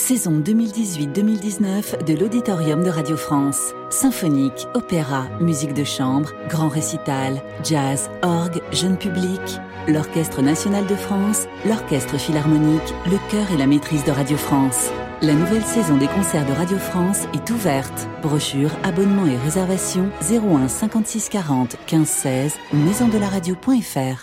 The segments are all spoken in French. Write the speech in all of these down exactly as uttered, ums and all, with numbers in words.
saison deux mille dix-huit deux mille dix-neuf de l'Auditorium de Radio France. Symphonique, opéra, musique de chambre, grand récital, jazz, orgue, jeune public, l'Orchestre national de France, l'Orchestre philharmonique, le chœur et la maîtrise de Radio France. La nouvelle saison des concerts de Radio France est ouverte. Brochure, abonnement et réservation zéro un cinquante-six quarante quinze seize ou maison de la radio point f r.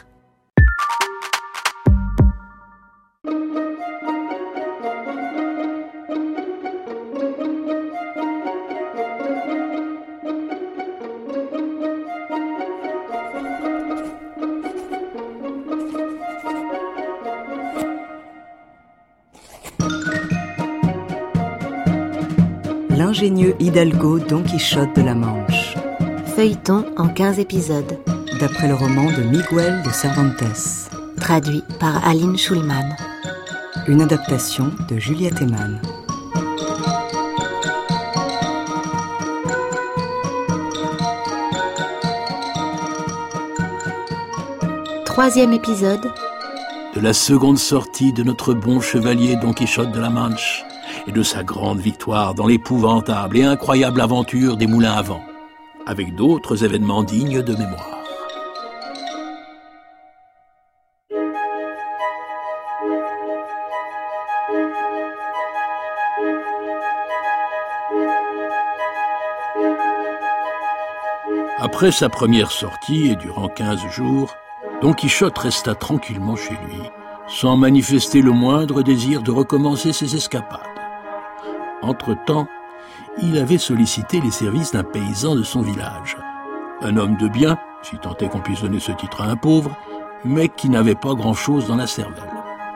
L'ingénieux Hidalgo Don Quichotte de la Manche. Feuilleton en quinze épisodes. D'après le roman de Miguel de Cervantes. Traduit par Aline Schulman. Une adaptation de Juliette Eman. Troisième épisode. De la seconde sortie de notre bon chevalier Don Quichotte de la Manche et de sa grande victoire dans l'épouvantable et incroyable aventure des moulins à vent, avec d'autres événements dignes de mémoire. Après sa première sortie et durant quinze jours, Don Quichotte resta tranquillement chez lui, sans manifester le moindre désir de recommencer ses escapades. Entre-temps, il avait sollicité les services d'un paysan de son village, un homme de bien, si tant est qu'on puisse donner ce titre à un pauvre, mais qui n'avait pas grand-chose dans la cervelle.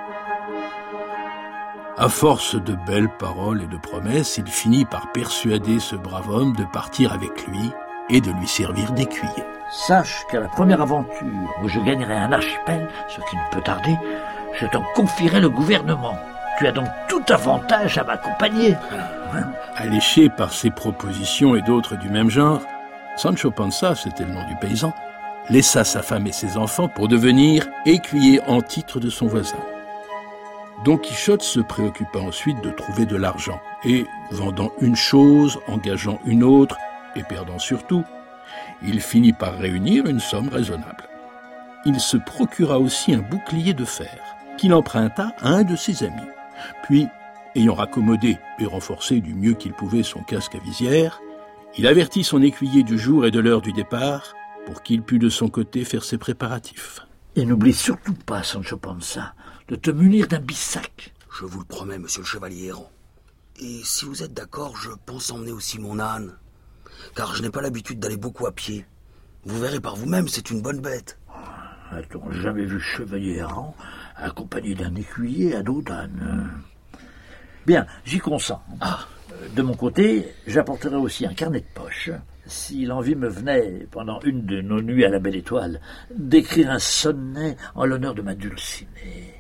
À force de belles paroles et de promesses, il finit par persuader ce brave homme de partir avec lui et de lui servir d'écuyer. Sache qu'à la première aventure où je gagnerai un archipel, ce qui ne peut tarder, je t'en confierai le gouvernement. Tu as donc tout avantage à m'accompagner. Alléché par ces propositions et d'autres du même genre, Sancho Panza, c'était le nom du paysan, laissa sa femme et ses enfants pour devenir écuyer en titre de son voisin. Don Quichotte se préoccupa ensuite de trouver de l'argent et, vendant une chose, engageant une autre et perdant surtout, il finit par réunir une somme raisonnable. Il se procura aussi un bouclier de fer qu'il emprunta à un de ses amis. Puis, ayant raccommodé et renforcé du mieux qu'il pouvait son casque à visière, il avertit son écuyer du jour et de l'heure du départ pour qu'il pût de son côté faire ses préparatifs. Et n'oublie surtout pas, Sancho Panza, de te munir d'un bissac. Je vous le promets, monsieur le chevalier errant. Et si vous êtes d'accord, je pense emmener aussi mon âne, car je n'ai pas l'habitude d'aller beaucoup à pied. Vous verrez par vous-même, c'est une bonne bête. A-t-on jamais vu chevalier errant accompagné d'un écuyer à dos d'âne? Bien, j'y consens. Ah. De mon côté, j'apporterai aussi un carnet de poche. Si l'envie me venait, pendant une de nos nuits à la Belle Étoile, d'écrire un sonnet en l'honneur de ma Dulcinée.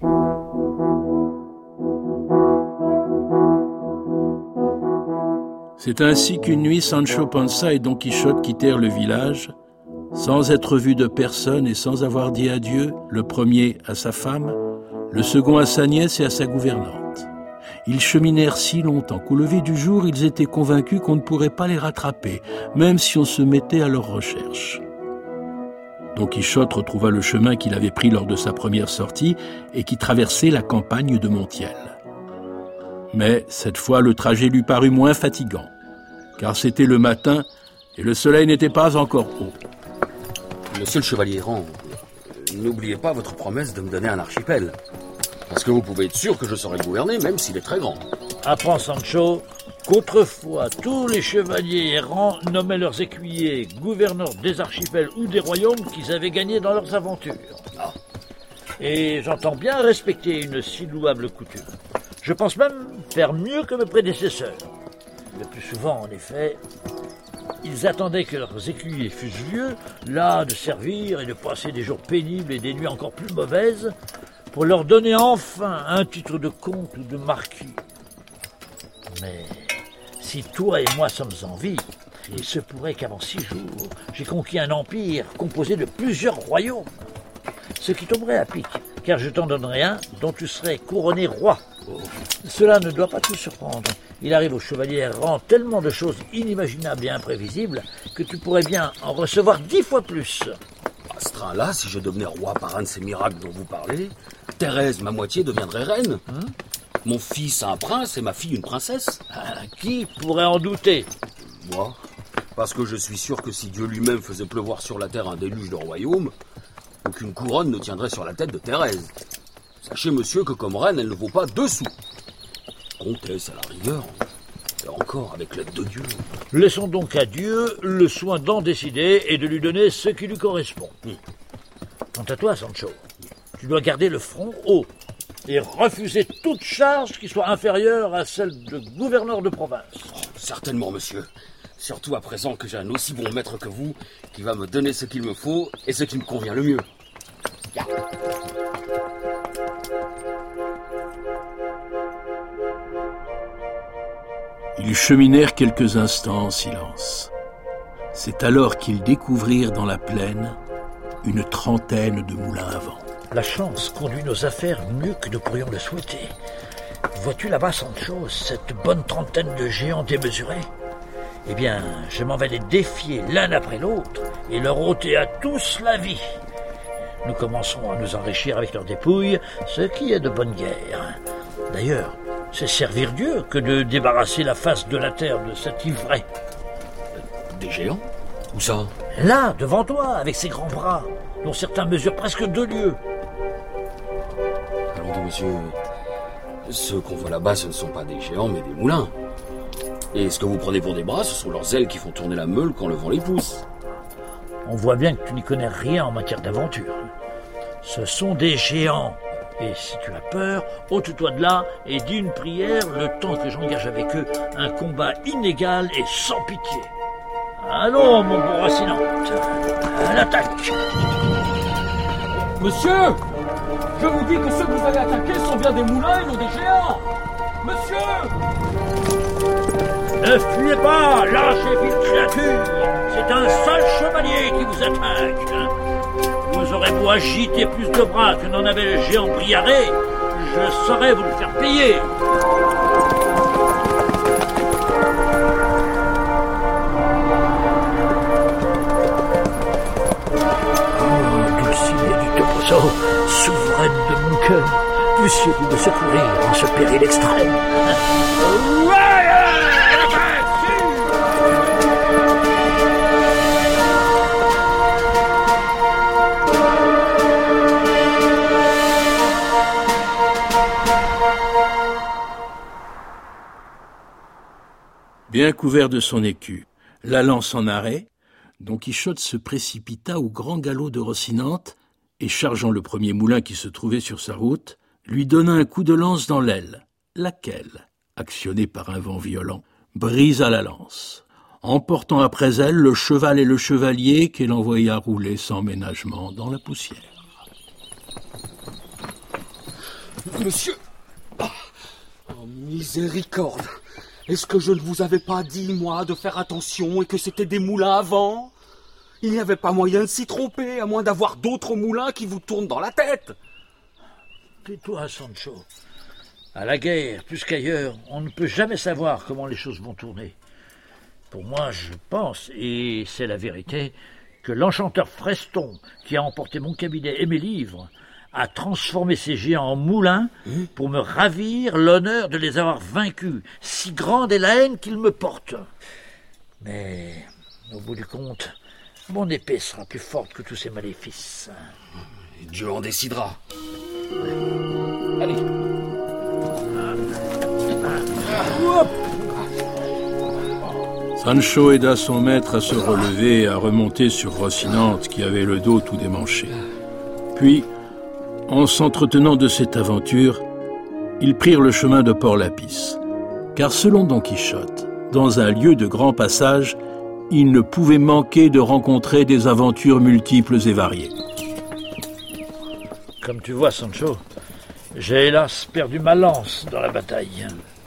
C'est ainsi qu'une nuit, Sancho Panza et Don Quichotte quittèrent le village, sans être vus de personne et sans avoir dit adieu, le premier à sa femme, le second à sa nièce et à sa gouvernante. Ils cheminèrent si longtemps qu'au lever du jour, ils étaient convaincus qu'on ne pourrait pas les rattraper, même si on se mettait à leur recherche. Don Quichotte retrouva le chemin qu'il avait pris lors de sa première sortie et qui traversait la campagne de Montiel. Mais cette fois, le trajet lui parut moins fatigant, car c'était le matin et le soleil n'était pas encore haut. Monsieur le chevalier errant, n'oubliez pas votre promesse de me donner un archipel. Parce que vous pouvez être sûr que je saurai gouverner, même s'il est très grand. Apprends, Sancho, qu'autrefois, tous les chevaliers errants nommaient leurs écuyers gouverneurs des archipels ou des royaumes qu'ils avaient gagnés dans leurs aventures. Ah. Et j'entends bien respecter une si louable coutume. Je pense même faire mieux que mes prédécesseurs. Le plus souvent, en effet, ils attendaient que leurs écuyers fussent vieux, las de servir et de passer des jours pénibles et des nuits encore plus mauvaises, pour leur donner enfin un titre de comte ou de marquis. Mais si toi et moi sommes en vie, il se pourrait qu'avant six jours, j'ai conquis un empire composé de plusieurs royaumes. Ce qui tomberait à pic, car je t'en donnerai un dont tu serais couronné roi. Cela ne doit pas te surprendre. Il arrive aux chevaliers errants tellement de choses inimaginables et imprévisibles que tu pourrais bien en recevoir dix fois plus. À ce train-là, si je devenais roi par un de ces miracles dont vous parlez, Thérèse, ma moitié, deviendrait reine. Hein? Mon fils un prince et ma fille une princesse. Ah, qui pourrait en douter? Moi, parce que je suis sûr que si Dieu lui-même faisait pleuvoir sur la terre un déluge de royaume, aucune couronne ne tiendrait sur la tête de Thérèse. Sachez, monsieur, que comme reine, elle ne vaut pas deux sous. Comtesse à la rigueur, et encore avec l'aide de Dieu. Laissons donc à Dieu le soin d'en décider et de lui donner ce qui lui correspond. Hum. Quant à toi, Sancho, tu dois garder le front haut et refuser toute charge qui soit inférieure à celle de gouverneur de province. Oh, certainement, monsieur. Surtout à présent que j'ai un aussi bon maître que vous, qui va me donner ce qu'il me faut et ce qui me convient le mieux. Yeah. Ils cheminèrent quelques instants en silence. C'est alors qu'ils découvrirent dans la plaine une trentaine de moulins à vent. La chance conduit nos affaires mieux que nous pourrions le souhaiter. Vois-tu là-bas, Sancho, cette bonne trentaine de géants démesurés? Eh bien, je m'en vais les défier l'un après l'autre et leur ôter à tous la vie. Nous commencerons à nous enrichir avec leurs dépouilles, ce qui est de bonne guerre. D'ailleurs, c'est servir Dieu que de débarrasser la face de la terre de cet ivraie. Des géants? Où ça? Là, devant toi, avec ses grands bras, dont certains mesurent presque deux lieues. Allons-y, monsieur. Ceux qu'on voit là-bas, ce ne sont pas des géants, mais des moulins. Et ce que vous prenez pour des bras, ce sont leurs ailes qui font tourner la meule quand le vent les pousse. On voit bien que tu n'y connais rien en matière d'aventure. Ce sont des géants. Et si tu as peur, ôte-toi de là et dis une prière le temps que j'engage avec eux un combat inégal et sans pitié. Allons, mon bon Rocinante, à l'attaque. Monsieur, je vous dis que ceux que vous allez attaquer sont bien des moulins et non des géants. Monsieur! Ne fuyez pas, lâchez vile créature. C'est un sale chevalier qui vous attaque. Vous aurez beau agiter plus de bras que n'en avait le géant Briaré, je saurai vous le faire payer. Oh, Dulcinée du Toboso, souveraine de mon cœur, puissiez-vous me secourir en ce péril extrême. Bien couvert de son écu, la lance en arrêt, Don Quichotte se précipita au grand galop de Rocinante et, chargeant le premier moulin qui se trouvait sur sa route, lui donna un coup de lance dans l'aile, laquelle, actionnée par un vent violent, brisa la lance, emportant après elle le cheval et le chevalier qu'elle envoya rouler sans ménagement dans la poussière. Monsieur, oh, miséricorde! Est-ce que je ne vous avais pas dit, moi, de faire attention et que c'était des moulins à vent? Il n'y avait pas moyen de s'y tromper, à moins d'avoir d'autres moulins qui vous tournent dans la tête. Tais-toi, Sancho. À la guerre, plus qu'ailleurs, on ne peut jamais savoir comment les choses vont tourner. Pour moi, je pense, et c'est la vérité, que l'enchanteur Freston, qui a emporté mon cabinet et mes livres, a transformé ces géants en moulins mmh. pour me ravir l'honneur de les avoir vaincus. Si grande est la haine qu'ils me portent. Mais, au bout du compte, mon épée sera plus forte que tous ces maléfices. Et Dieu en décidera. Allez. Sancho aida son maître à se relever et à remonter sur Rocinante qui avait le dos tout démanché. Puis, en s'entretenant de cette aventure, ils prirent le chemin de Port-Lapis, car selon Don Quichotte, dans un lieu de grand passage, il ne pouvait manquer de rencontrer des aventures multiples et variées. Comme tu vois, Sancho, j'ai hélas perdu ma lance dans la bataille.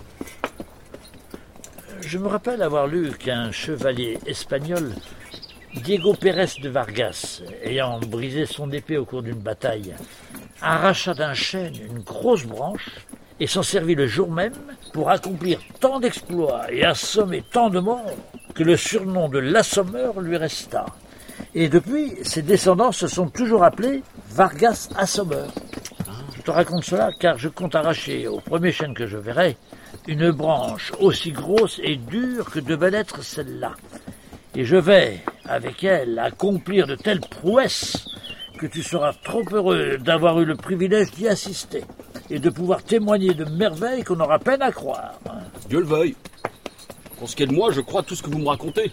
Je me rappelle avoir lu qu'un chevalier espagnol, Diego Pérez de Vargas, ayant brisé son épée au cours d'une bataille, arracha d'un chêne une grosse branche et s'en servit le jour même pour accomplir tant d'exploits et assommer tant de morts que le surnom de l'assommeur lui resta. Et depuis, ses descendants se sont toujours appelés Vargas Assommeur. Je te raconte cela car je compte arracher au premier chêne que je verrai une branche aussi grosse et dure que devait l'être celle-là. Et je vais, avec elle, accomplir de telles prouesses que tu seras trop heureux d'avoir eu le privilège d'y assister et de pouvoir témoigner de merveilles qu'on aura peine à croire. Dieu le veuille. Pour ce qui est de moi, je crois tout ce que vous me racontez.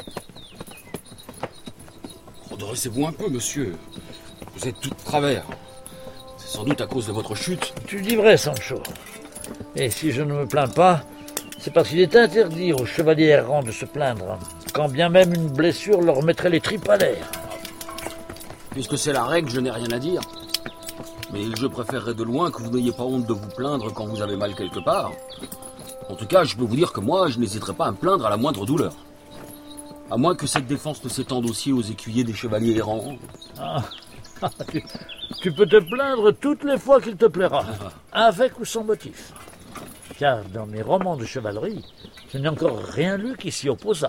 Redressez-vous un peu, monsieur. Vous êtes tout de travers. C'est sans doute à cause de votre chute. Tu dis vrai, Sancho. Et si je ne me plains pas, c'est parce qu'il est interdit aux chevaliers errants de se plaindre, quand bien même une blessure leur mettrait les tripes à l'air. Puisque c'est la règle, je n'ai rien à dire. Mais je préférerais de loin que vous n'ayez pas honte de vous plaindre quand vous avez mal quelque part. En tout cas, je peux vous dire que moi, je n'hésiterai pas à me plaindre à la moindre douleur. À moins que cette défense ne s'étende aussi aux écuyers des chevaliers errants. Ah, tu, tu peux te plaindre toutes les fois qu'il te plaira, avec ou sans motif. Car dans mes romans de chevalerie, je n'ai encore rien lu qui s'y opposât.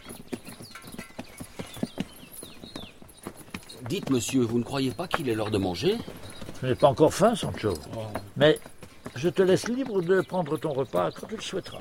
Dites, monsieur, vous ne croyez pas qu'il est l'heure de manger? Je n'ai pas encore faim, Sancho. Mais je te laisse libre de prendre ton repas quand tu le souhaiteras.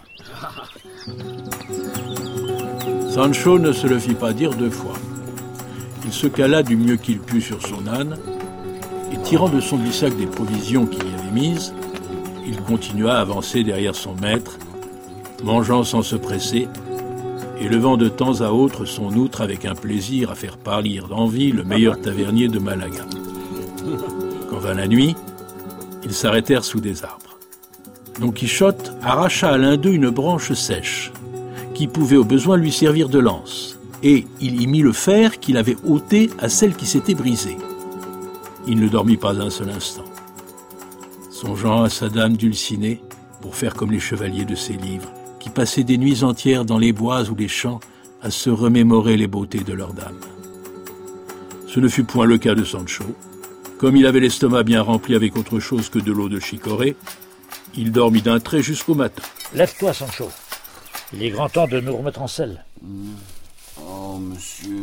Sancho ne se le fit pas dire deux fois. Il se cala du mieux qu'il put sur son âne, et tirant de son bissac des provisions qu'il y avait mises, il continua à avancer derrière son maître, mangeant sans se presser, et levant de temps à autre son outre avec un plaisir à faire pâlir d'envie le meilleur tavernier de Malaga. Quand vint la nuit, ils s'arrêtèrent sous des arbres. Don Quichotte arracha à l'un d'eux une branche sèche, qui pouvait au besoin lui servir de lance, et il y mit le fer qu'il avait ôté à celle qui s'était brisée. Il ne dormit pas un seul instant, songeant à sa dame Dulcinée, pour faire comme les chevaliers de ses livres, qui passaient des nuits entières dans les bois ou les champs à se remémorer les beautés de leur dame. Ce ne fut point le cas de Sancho. Comme il avait l'estomac bien rempli avec autre chose que de l'eau de chicorée, il dormit d'un trait jusqu'au matin. Lève-toi, Sancho. Il est grand temps de nous remettre en selle. Mmh. Oh, monsieur...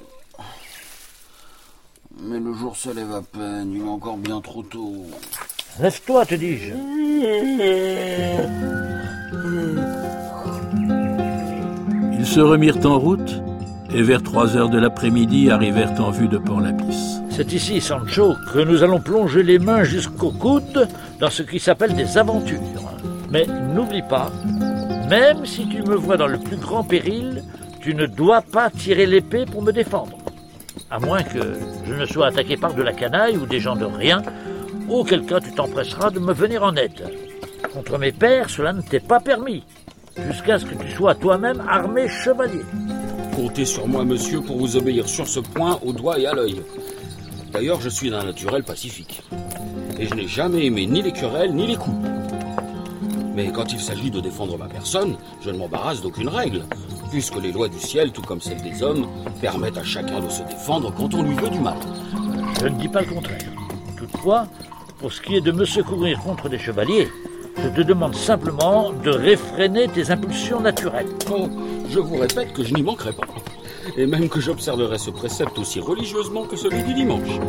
Mais le jour se lève à peine, il est encore bien trop tôt. Lève-toi, te dis-je. Ils se remirent en route, et vers trois heures de l'après-midi arrivèrent en vue de Port-Lapis. C'est ici, Sancho, que nous allons plonger les mains jusqu'au coude dans ce qui s'appelle des aventures. Mais n'oublie pas, même si tu me vois dans le plus grand péril, tu ne dois pas tirer l'épée pour me défendre. À moins que je ne sois attaqué par de la canaille ou des gens de rien, auquel cas tu t'empresseras de me venir en aide. Contre mes pères, cela ne t'est pas permis, jusqu'à ce que tu sois toi-même armé chevalier. Comptez sur moi, monsieur, pour vous obéir sur ce point au doigt et à l'œil. D'ailleurs, je suis d'un naturel pacifique. Et je n'ai jamais aimé ni les querelles, ni les coups. Mais quand il s'agit de défendre ma personne, je ne m'embarrasse d'aucune règle, puisque les lois du ciel, tout comme celles des hommes, permettent à chacun de se défendre quand on lui veut du mal. Je ne dis pas le contraire. Toutefois, pour ce qui est de me secourir contre des chevaliers, je te demande simplement de réfréner tes impulsions naturelles. Oh, je vous répète que je n'y manquerai pas. Et même que j'observerai ce précepte aussi religieusement que celui du dimanche.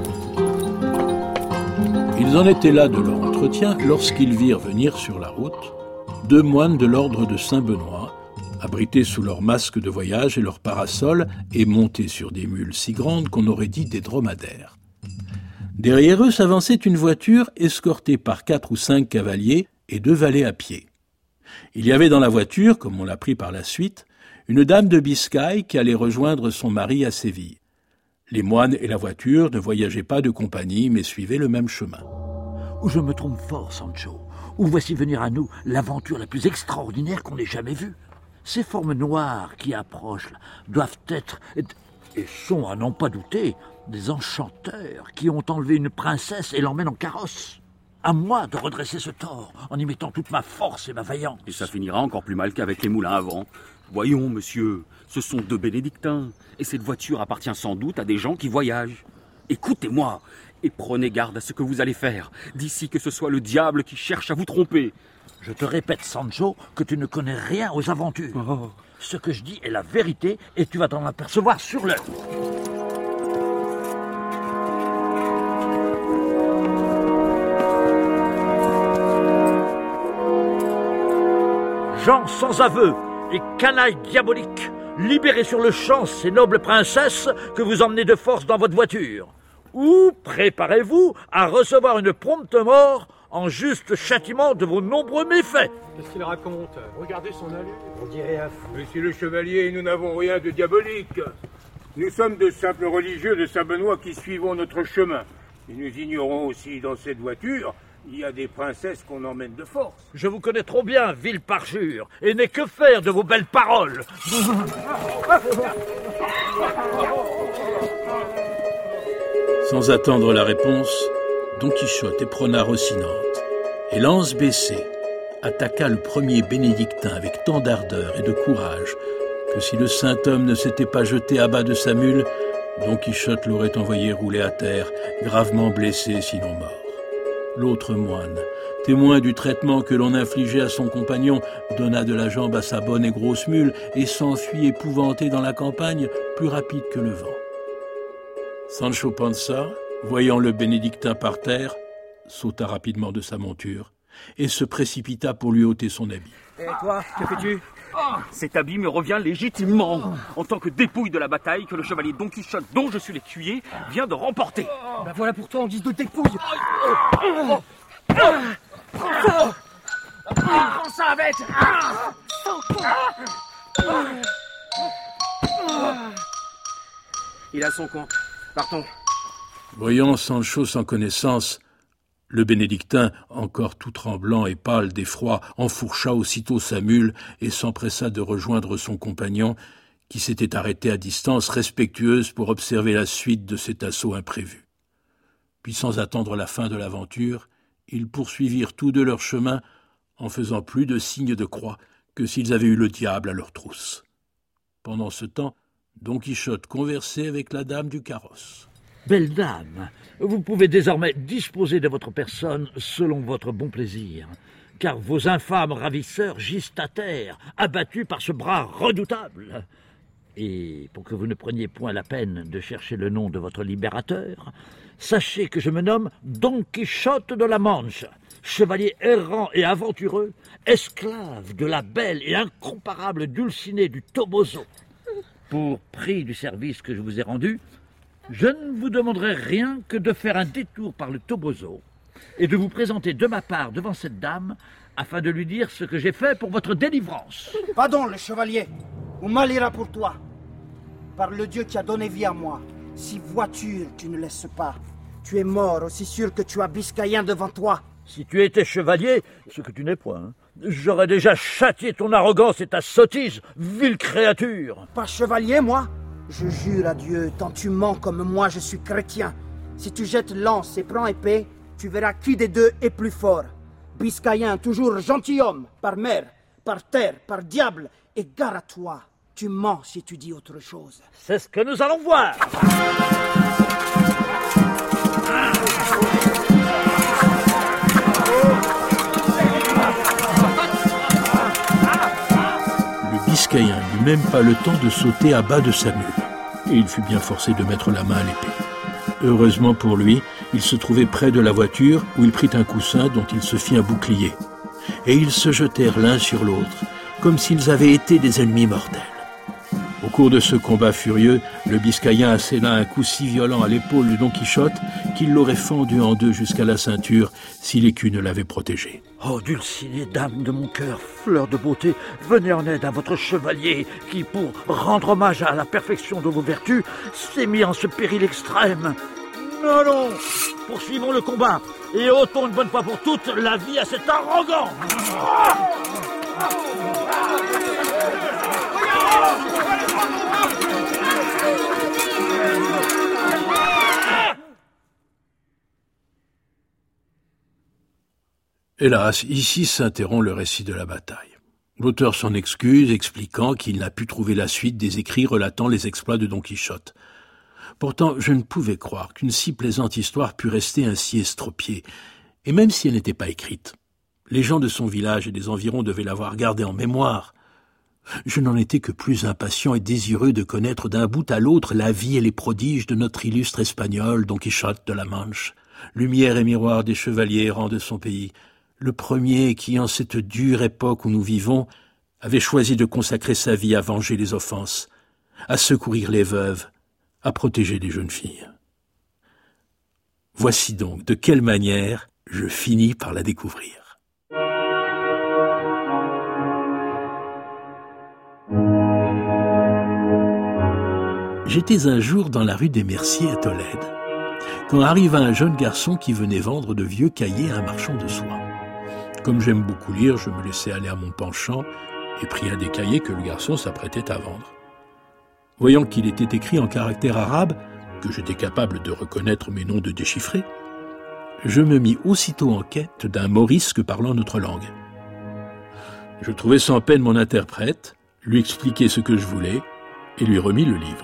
Ils en étaient là de leur entretien lorsqu'ils virent venir sur la route deux moines de l'ordre de Saint-Benoît, abrités sous leurs masques de voyage et leurs parasols et montés sur des mules si grandes qu'on aurait dit des dromadaires. Derrière eux s'avançait une voiture escortée par quatre ou cinq cavaliers et deux valets à pied. Il y avait dans la voiture, comme on l'apprit par la suite, une dame de Biscaye qui allait rejoindre son mari à Séville. Les moines et la voiture ne voyageaient pas de compagnie, mais suivaient le même chemin. Ou je me trompe fort, Sancho, ou voici venir à nous l'aventure la plus extraordinaire qu'on ait jamais vue. Ces formes noires qui approchent là, doivent être, et, et sont, à n'en pas douter, des enchanteurs qui ont enlevé une princesse et l'emmènent en carrosse. À moi de redresser ce tort, en y mettant toute ma force et ma vaillance. Et ça finira encore plus mal qu'avec les moulins à vent. Voyons, monsieur, ce sont deux bénédictins, et cette voiture appartient sans doute à des gens qui voyagent. Écoutez-moi, Et prenez garde à ce que vous allez faire, d'ici que ce soit le diable qui cherche à vous tromper. Je te répète, Sancho, que tu ne connais rien aux aventures. Oh. Ce que je dis est la vérité et tu vas t'en apercevoir sur l'heure. Gens sans aveu et canailles diaboliques, libérez sur le champ ces nobles princesses que vous emmenez de force dans votre voiture. Ou préparez-vous à recevoir une prompte mort en juste châtiment de vos nombreux méfaits. Qu'est-ce qu'il raconte? Regardez son allure. On dirait un fou. Monsieur le chevalier, nous n'avons rien de diabolique. Nous sommes de simples religieux de Saint-Benoît qui suivons notre chemin. Et nous ignorons aussi dans cette voiture, il y a des princesses qu'on emmène de force. Je vous connais trop bien, ville parjure, et n'ai que faire de vos belles paroles. Sans attendre la réponse, Don Quichotte, éperonna Rocinante, et lance baissée, attaqua le premier bénédictin avec tant d'ardeur et de courage que si le saint homme ne s'était pas jeté à bas de sa mule, Don Quichotte l'aurait envoyé rouler à terre, gravement blessé sinon mort. L'autre moine, témoin du traitement que l'on infligeait à son compagnon, donna de la jambe à sa bonne et grosse mule et s'enfuit épouvanté dans la campagne, plus rapide que le vent. Sancho Panza, voyant le bénédictin par terre, sauta rapidement de sa monture et se précipita pour lui ôter son habit. Et toi, que fais-tu? Cet habit me revient légitimement, en tant que dépouille de la bataille que le chevalier Don Quichotte, dont je suis l'écuyer, vient de remporter. Ben voilà pour toi, on dit de dépouille. Prends ça avec. Il a son compte. Partons. Voyant Sancho sans connaissance, le bénédictin, encore tout tremblant et pâle d'effroi, enfourcha aussitôt sa mule et s'empressa de rejoindre son compagnon, qui s'était arrêté à distance respectueuse pour observer la suite de cet assaut imprévu. Puis, sans attendre la fin de l'aventure, ils poursuivirent tous deux leur chemin en faisant plus de signes de croix que s'ils avaient eu le diable à leur trousse. Pendant ce temps, Don Quichotte conversait avec la dame du carrosse. Belle dame, vous pouvez désormais disposer de votre personne selon votre bon plaisir, car vos infâmes ravisseurs gisent à terre, abattus par ce bras redoutable. Et pour que vous ne preniez point la peine de chercher le nom de votre libérateur, sachez que je me nomme Don Quichotte de la Manche, chevalier errant et aventureux, esclave de la belle et incomparable Dulcinée du Toboso. Pour prix du service que je vous ai rendu, je ne vous demanderai rien que de faire un détour par le Toboso et de vous présenter de ma part devant cette dame afin de lui dire ce que j'ai fait pour votre délivrance. Pardon, le chevalier, ou mal ira pour toi. Par le Dieu qui a donné vie à moi, si voiture tu ne laisses pas, tu es mort aussi sûr que tu as Biscayen devant toi. Si tu étais chevalier, ce que tu n'es point, hein, j'aurais déjà châtié ton arrogance et ta sottise, vile créature. Pas chevalier, moi? Je jure à Dieu, tant tu mens comme moi, je suis chrétien. Si tu jettes lance et prends épée, tu verras qui des deux est plus fort. Biscayen, toujours gentilhomme, par mer, par terre, par diable, et gare à toi. Tu mens si tu dis autre chose. C'est ce que nous allons voir. Le Biscayen n'eut même pas le temps de sauter à bas de sa mule, et il fut bien forcé de mettre la main à l'épée. Heureusement pour lui, il se trouvait près de la voiture où il prit un coussin dont il se fit un bouclier, et ils se jetèrent l'un sur l'autre, comme s'ils avaient été des ennemis mortels. Au cours de ce combat furieux, le Biscayen asséna un coup si violent à l'épaule de Don Quichotte qu'il l'aurait fendu en deux jusqu'à la ceinture si l'écu ne l'avait protégé. Oh, Dulcinée, dame de mon cœur, fleur de beauté, venez en aide à votre chevalier qui, pour rendre hommage à la perfection de vos vertus, s'est mis en ce péril extrême. Non, non, poursuivons le combat et ôtons une bonne fois pour toutes la vie à cet arrogant. Hélas, ici s'interrompt le récit de la bataille. L'auteur s'en excuse, expliquant qu'il n'a pu trouver la suite des écrits relatant les exploits de Don Quichotte. Pourtant, je ne pouvais croire qu'une si plaisante histoire pût rester ainsi estropiée, et même si elle n'était pas écrite. Les gens de son village et des environs devaient l'avoir gardée en mémoire. Je n'en étais que plus impatient et désireux de connaître d'un bout à l'autre la vie et les prodiges de notre illustre Espagnol, Don Quichotte de la Manche, lumière et miroir des chevaliers errants de son pays, le premier qui, en cette dure époque où nous vivons, avait choisi de consacrer sa vie à venger les offenses, à secourir les veuves, à protéger les jeunes filles. Voici donc de quelle manière je finis par la découvrir. J'étais un jour dans la rue des Merciers à Tolède, quand arriva un jeune garçon qui venait vendre de vieux cahiers à un marchand de soie. Comme j'aime beaucoup lire, je me laissai aller à mon penchant et pris un des cahiers que le garçon s'apprêtait à vendre. Voyant qu'il était écrit en caractères arabes, que j'étais capable de reconnaître mes noms de déchiffrer, je me mis aussitôt en quête d'un morisque parlant notre langue. Je trouvai sans peine mon interprète, lui expliquai ce que je voulais et lui remis le livre.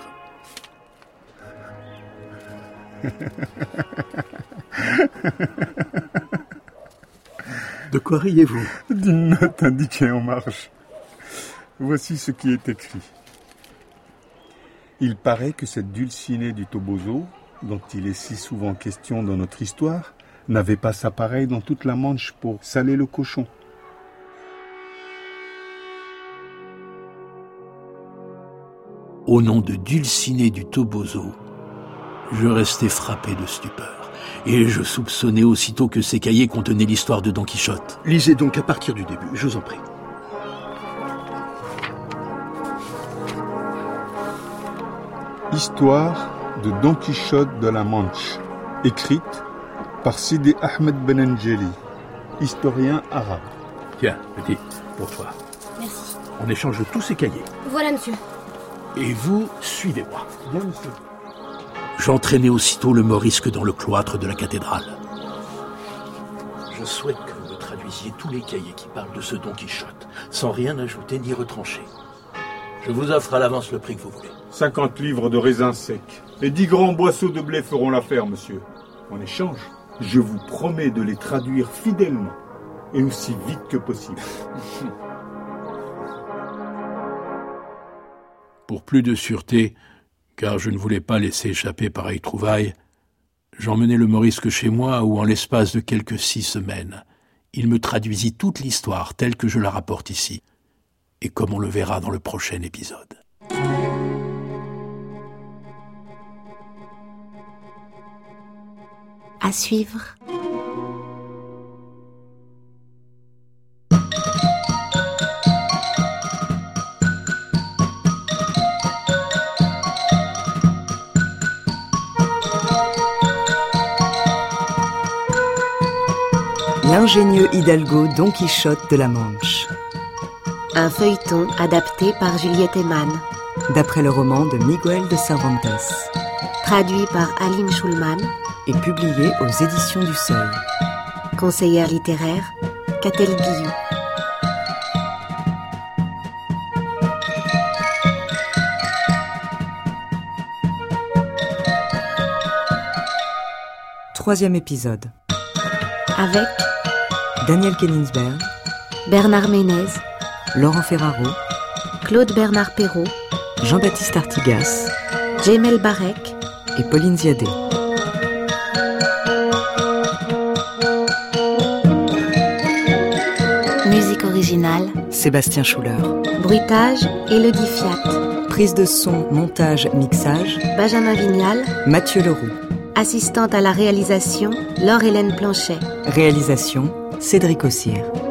De quoi riez-vous? D'une note indiquée en marge. Voici ce qui est écrit. Il paraît que cette Dulcinée du Toboso, dont il est si souvent question dans notre histoire, n'avait pas sa pareille dans toute la Manche pour saler le cochon. Au nom de Dulcinée du Toboso, je restai frappé de stupeur, et je soupçonnai aussitôt que ces cahiers contenaient l'histoire de Don Quichotte. Lisez donc à partir du début, je vous en prie. Histoire de Don Quichotte de la Manche, écrite par Sidi Ahmed Benengeli, historien arabe. Tiens, petit, pour toi. Merci. On échange tous ces cahiers. Voilà, monsieur. Et vous, suivez-moi. Bien, monsieur. J'entraînai aussitôt le morisque dans le cloître de la cathédrale. Je souhaite que vous me traduisiez tous les cahiers qui parlent de ce Don Quichotte, sans rien ajouter ni retrancher. Je vous offre à l'avance le prix que vous voulez. cinquante livres de raisins secs et dix grands boisseaux de blé feront l'affaire, monsieur. En échange, je vous promets de les traduire fidèlement et aussi vite que possible. Pour plus de sûreté, car je ne voulais pas laisser échapper pareille trouvaille, j'emmenai le morisque chez moi où, en l'espace de quelques six semaines, il me traduisit toute l'histoire telle que je la rapporte ici, et comme on le verra dans le prochain épisode. À suivre. L'ingénieux Hidalgo Don Quichotte de la Manche. Un feuilleton adapté par Juliette Eman. D'après le roman de Miguel de Cervantes. Traduit par Aline Schulman. Et publié aux éditions du Seuil. Conseillère littéraire, Catel Guillou. Troisième épisode. Avec Daniel Keninsberg, Bernard Ménez, Laurent Ferraro, Claude Bernard Perrault, Jean-Baptiste Artigas, Jemel Barek et Pauline Ziadé. Musique originale, Sébastien Schuller. bruitage, Élodie Fiat. Prise de son, montage, mixage, Benjamin Vignal. Mathieu Leroux. Assistante à la réalisation, Laure-Hélène Planchet. Réalisation, Cédric Ossire.